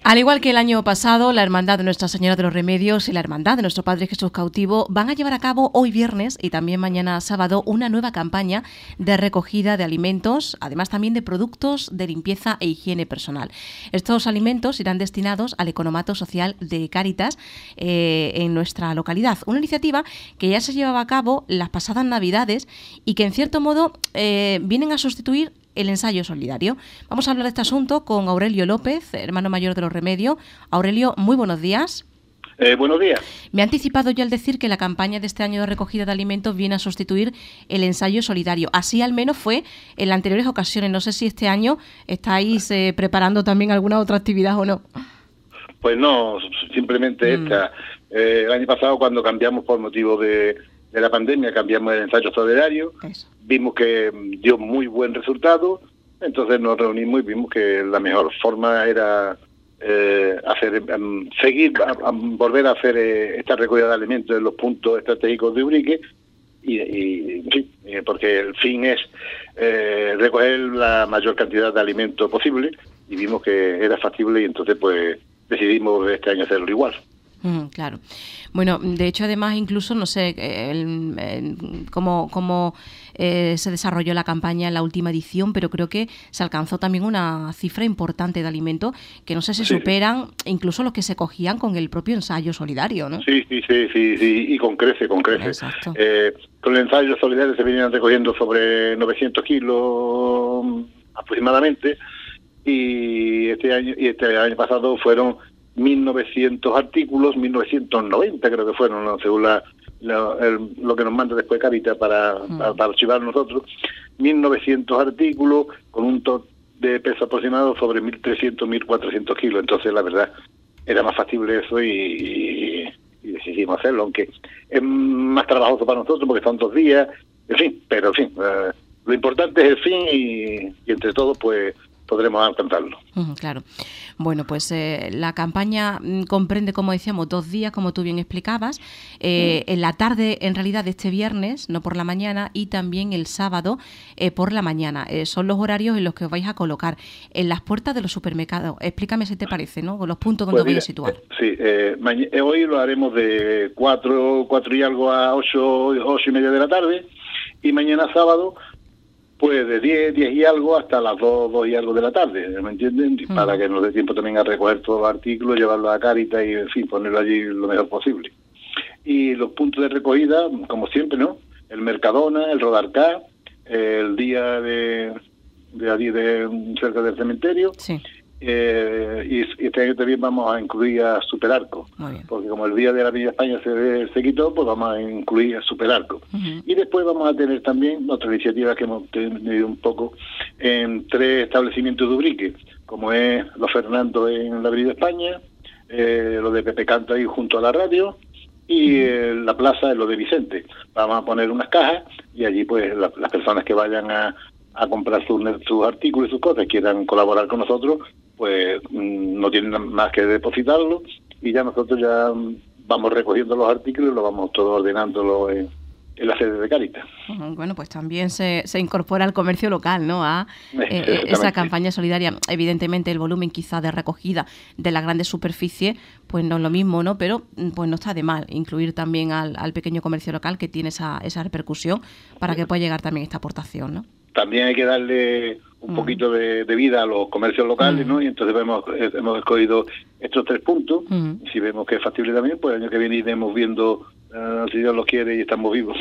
Al igual que el año pasado, la Hermandad de Nuestra Señora de los Remedios y la Hermandad de Nuestro Padre Jesús Cautivo van a llevar a cabo hoy viernes y también mañana sábado una nueva campaña de recogida de alimentos, además también de productos de limpieza e higiene personal. Estos alimentos irán destinados al economato social de Cáritas en nuestra localidad. Una iniciativa que ya se llevaba a cabo las pasadas Navidades y que en cierto modo vienen a sustituir el ensayo solidario. Vamos a hablar de este asunto con Aurelio López, hermano mayor de los Remedios. Aurelio, muy buenos días. Buenos días. Me ha anticipado ya al decir que la campaña de este año de recogida de alimentos viene a sustituir el ensayo solidario. Así al menos fue en las anteriores ocasiones. No sé si este año estáis preparando también alguna otra actividad o no. Pues no, simplemente esta. El año pasado, cuando cambiamos por motivo de la pandemia, cambiamos el ensayo solidario. Eso. Vimos que dio muy buen resultado, entonces nos reunimos y vimos que la mejor forma era volver a hacer esta recogida de alimentos en los puntos estratégicos de Ubrique, porque el fin es recoger la mayor cantidad de alimentos posible, y vimos que era factible y entonces pues decidimos este año hacerlo igual. Claro. Bueno, de hecho, además, incluso, no sé cómo se desarrolló la campaña en la última edición, pero creo que se alcanzó también una cifra importante de alimentos que no sé si superan incluso los que se cogían con el propio ensayo solidario, ¿no? Sí, y con crece. Exacto. Con el ensayo solidario se venían recogiendo sobre 900 kilos aproximadamente, y este año pasado fueron 1.900 artículos, 1.990 creo que fueron, ¿no? Según lo que nos manda después Cáritas para archivar nosotros. 1.900 artículos con un de peso aproximado sobre 1.300, 1.400 kilos. Entonces, la verdad, era más factible eso y decidimos hacerlo, aunque es más trabajoso para nosotros porque son 2 días, pero lo importante es el fin y entre todos, pues, podremos alcanzarlo. Claro. Bueno, pues la campaña comprende, como decíamos, 2 días, como tú bien explicabas, en la tarde, en realidad, de este viernes, no por la mañana, y también el sábado por la mañana. Son los horarios en los que os vais a colocar en las puertas de los supermercados. Explícame si te parece, ¿no? Con los puntos donde vais a situar. Sí, hoy lo haremos de 4 y algo a 8 y media de la tarde, y mañana sábado pues de 10 y algo hasta las 2 y algo de la tarde, ¿me entienden? Para que nos dé tiempo también a recoger todos los artículos, llevarlos a Cáritas y, ponerlo allí lo mejor posible. Y los puntos de recogida, como siempre, ¿no? El Mercadona, el Rodarcá, el día de allí cerca del cementerio. Sí. Y este año también vamos a incluir a Superarco, porque como el día de la Avenida España se quitó, pues vamos a incluir a Superarco. Y después vamos a tener también otra iniciativa que hemos tenido un poco en 3 establecimientos de Ubrique, como es Los Fernando en la Avenida España, lo de Pepe Canta ahí junto a la radio, y la plaza es lo de Vicente. Vamos a poner unas cajas y allí pues las personas que vayan a comprar sus artículos y sus cosas, quieran colaborar con nosotros, pues no tienen más que depositarlo y ya nosotros ya vamos recogiendo los artículos y lo vamos todo ordenándolo en la sede de Cáritas. Bueno, pues también se incorpora al comercio local, ¿no? A esa campaña solidaria. Evidentemente el volumen quizá de recogida de la grande superficie pues no es lo mismo, ¿no? Pero pues no está de mal incluir también al pequeño comercio local que tiene esa repercusión para que pueda llegar también esta aportación, ¿no? También hay que darle un poquito de vida a los comercios locales, ¿no? Y entonces hemos escogido estos 3 puntos. Y si vemos que es factible también, pues el año que viene iremos viendo, si Dios lo quiere y estamos vivos,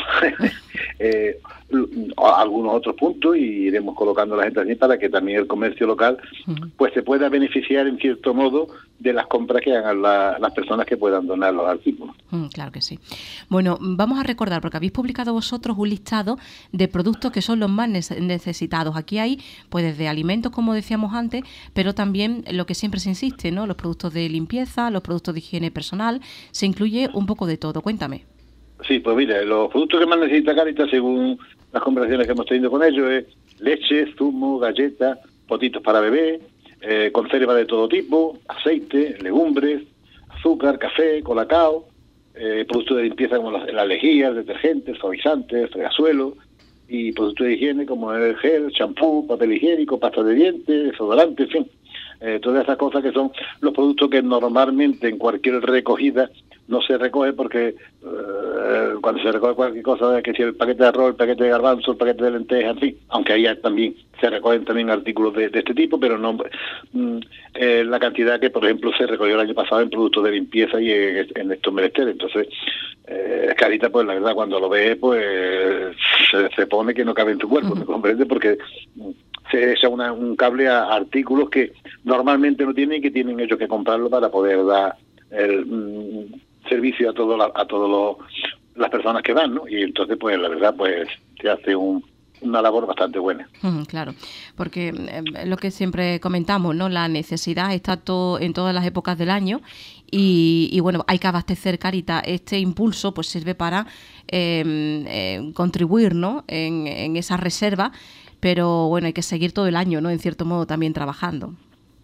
algunos otros puntos, y iremos colocando a la gente allí para que también el comercio local pues se pueda beneficiar en cierto modo de las compras que hagan las personas que puedan donar los artículos. Claro que sí. Bueno, vamos a recordar, porque habéis publicado vosotros un listado de productos que son los más necesitados. Aquí hay pues desde alimentos, como decíamos antes, pero también lo que siempre se insiste, ¿no? Los productos de limpieza, los productos de higiene personal, se incluye un poco de todo. Cuéntame. Sí, pues mira, los productos que más necesita Cáritas, según las conversaciones que hemos tenido con ellos, es leche, zumo, galletas, potitos para bebé, conserva de todo tipo, aceite, legumbres, azúcar, café, colacao, productos de limpieza como las lejías, detergentes, suavizantes, fregasuelos, y productos de higiene como el gel, champú, papel higiénico, pasta de dientes, desodorante, en fin. todas esas cosas que son los productos que normalmente en cualquier recogida no se recoge porque cuando se recoge cualquier cosa, que si el paquete de arroz, el paquete de garbanzo, el paquete de lentejas, en fin, aunque ahí también se recogen también artículos de este tipo, pero no la cantidad que, por ejemplo, se recogió el año pasado en productos de limpieza y en estos menesteres. Entonces, Carita, pues la verdad, cuando lo ve, pues se pone que no cabe en tu cuerpo, ¿me comprende? Porque se echa un cable a artículos que normalmente no tienen y que tienen ellos que comprarlo para poder dar el servicio a todas las personas que van, ¿no? Y entonces, pues la verdad, pues se hace una labor bastante buena. Claro, porque lo que siempre comentamos, ¿no? La necesidad está en todas las épocas del año y bueno, hay que abastecer Carita. Este impulso pues sirve para contribuir, ¿no? en esa reserva, pero bueno, hay que seguir todo el año, ¿no? En cierto modo también trabajando.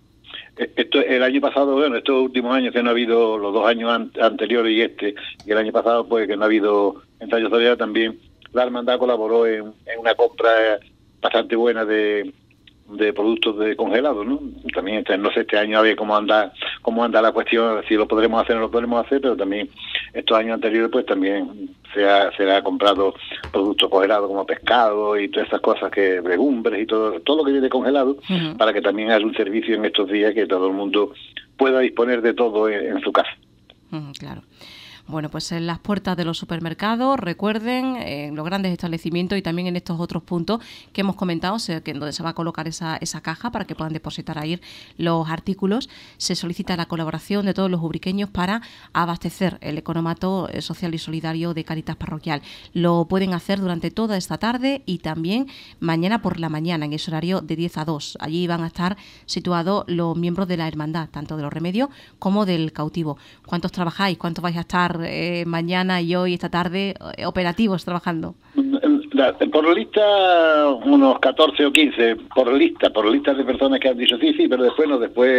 El año pasado, bueno, estos últimos años que no ha habido, los 2 años anteriores y el año pasado, pues que no ha habido ensayo solidario, también la hermandad colaboró en una compra bastante buena de productos de congelados, ¿no? También no sé este año a ver cómo anda la cuestión, si lo podremos hacer o no lo podremos hacer, pero también estos años anteriores pues también se ha comprado productos congelados como pescado y todas esas cosas, que legumbres y todo lo que viene congelado, para que también haya un servicio en estos días que todo el mundo pueda disponer de todo en su casa. Claro. Bueno, pues en las puertas de los supermercados, recuerden, en los grandes establecimientos y también en estos otros puntos que hemos comentado, donde se va a colocar esa caja para que puedan depositar ahí los artículos, se solicita la colaboración de todos los ubriqueños para abastecer el economato social y solidario de Cáritas Parroquial. Lo pueden hacer durante toda esta tarde y también mañana por la mañana, en ese horario de 10 a 2. Allí van a estar situados los miembros de la hermandad, tanto de los remedios como del cautivo. ¿Cuántos trabajáis? ¿Cuántos vais a estar mañana y hoy, esta tarde, operativos trabajando? Por lista, unos 14 o 15, por lista de personas que han dicho sí, pero después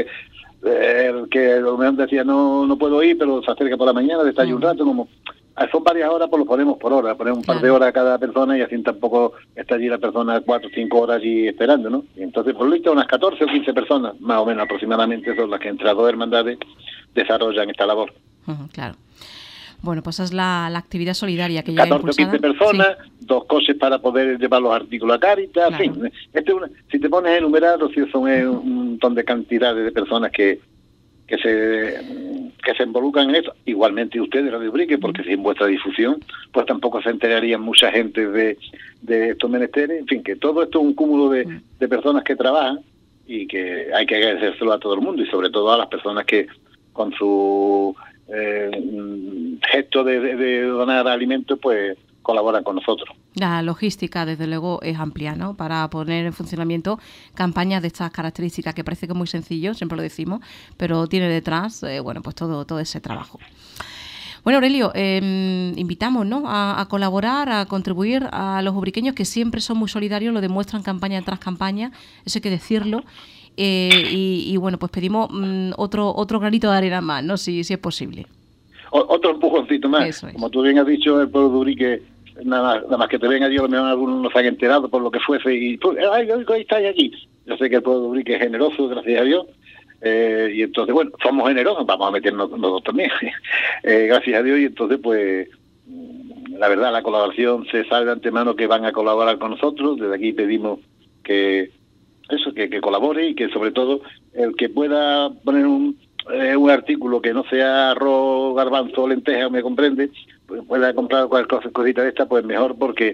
el que lo mejor decía no puedo ir, pero se acerca por la mañana, está allí un rato, como son varias horas, pues lo ponemos por hora, ponemos un par de horas a cada persona y así tampoco está allí la persona 4 o 5 horas allí esperando, ¿no? Y entonces por lista unas 14 o 15 personas, más o menos aproximadamente, son las que entre las 2 hermandades desarrollan esta labor. Claro. Bueno, pues es la actividad solidaria que lleva 14 o 15 personas, sí. 2 coches para poder llevar los artículos a Cáritas, claro. En fin. Si te pones a enumerar, son un montón de cantidades de personas que se involucran en esto. Igualmente ustedes, Radio Ubrique, porque si en vuestra difusión, pues tampoco se enterarían mucha gente de estos menesteres. En fin, que todo esto es un cúmulo de personas que trabajan y que hay que agradecérselo a todo el mundo y sobre todo a las personas que con su gesto de donar alimentos, pues colaboran con nosotros. La logística, desde luego, es amplia, ¿no? Para poner en funcionamiento campañas de estas características, que parece que es muy sencillo, siempre lo decimos, pero tiene detrás, pues todo ese trabajo. Bueno, Aurelio, invitamos, ¿no? a colaborar, a contribuir a los ubriqueños, que siempre son muy solidarios, lo demuestran campaña tras campaña, eso hay que decirlo. Y bueno, pues pedimos otro granito de arena más, ¿no? Si es posible. Otro empujoncito más. Eso es. Como tú bien has dicho, el pueblo de Ubrique, nada más que te venga Dios, algunos no se han enterado por lo que fuese y pues, ahí estáis aquí. Yo sé que el pueblo de Ubrique es generoso, gracias a Dios, y entonces, bueno, somos generosos, vamos a meternos nosotros también, gracias a Dios, y entonces, pues, la verdad, la colaboración se sabe de antemano que van a colaborar con nosotros. Desde aquí pedimos que colabore y que sobre todo el que pueda poner un artículo que no sea arroz, garbanzo o lenteja, me comprende, pues pueda comprar cualquier cosita de esta, pues mejor, porque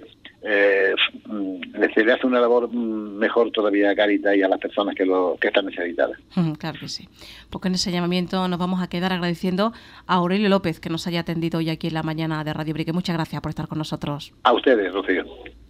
se le hace una labor mejor todavía a Cáritas y a las personas que están necesitadas. Claro que sí. Porque en ese llamamiento nos vamos a quedar agradeciendo a Aurelio López que nos haya atendido hoy aquí en la mañana de Radio Ubrique. Muchas gracias por estar con nosotros. A ustedes, Rocío.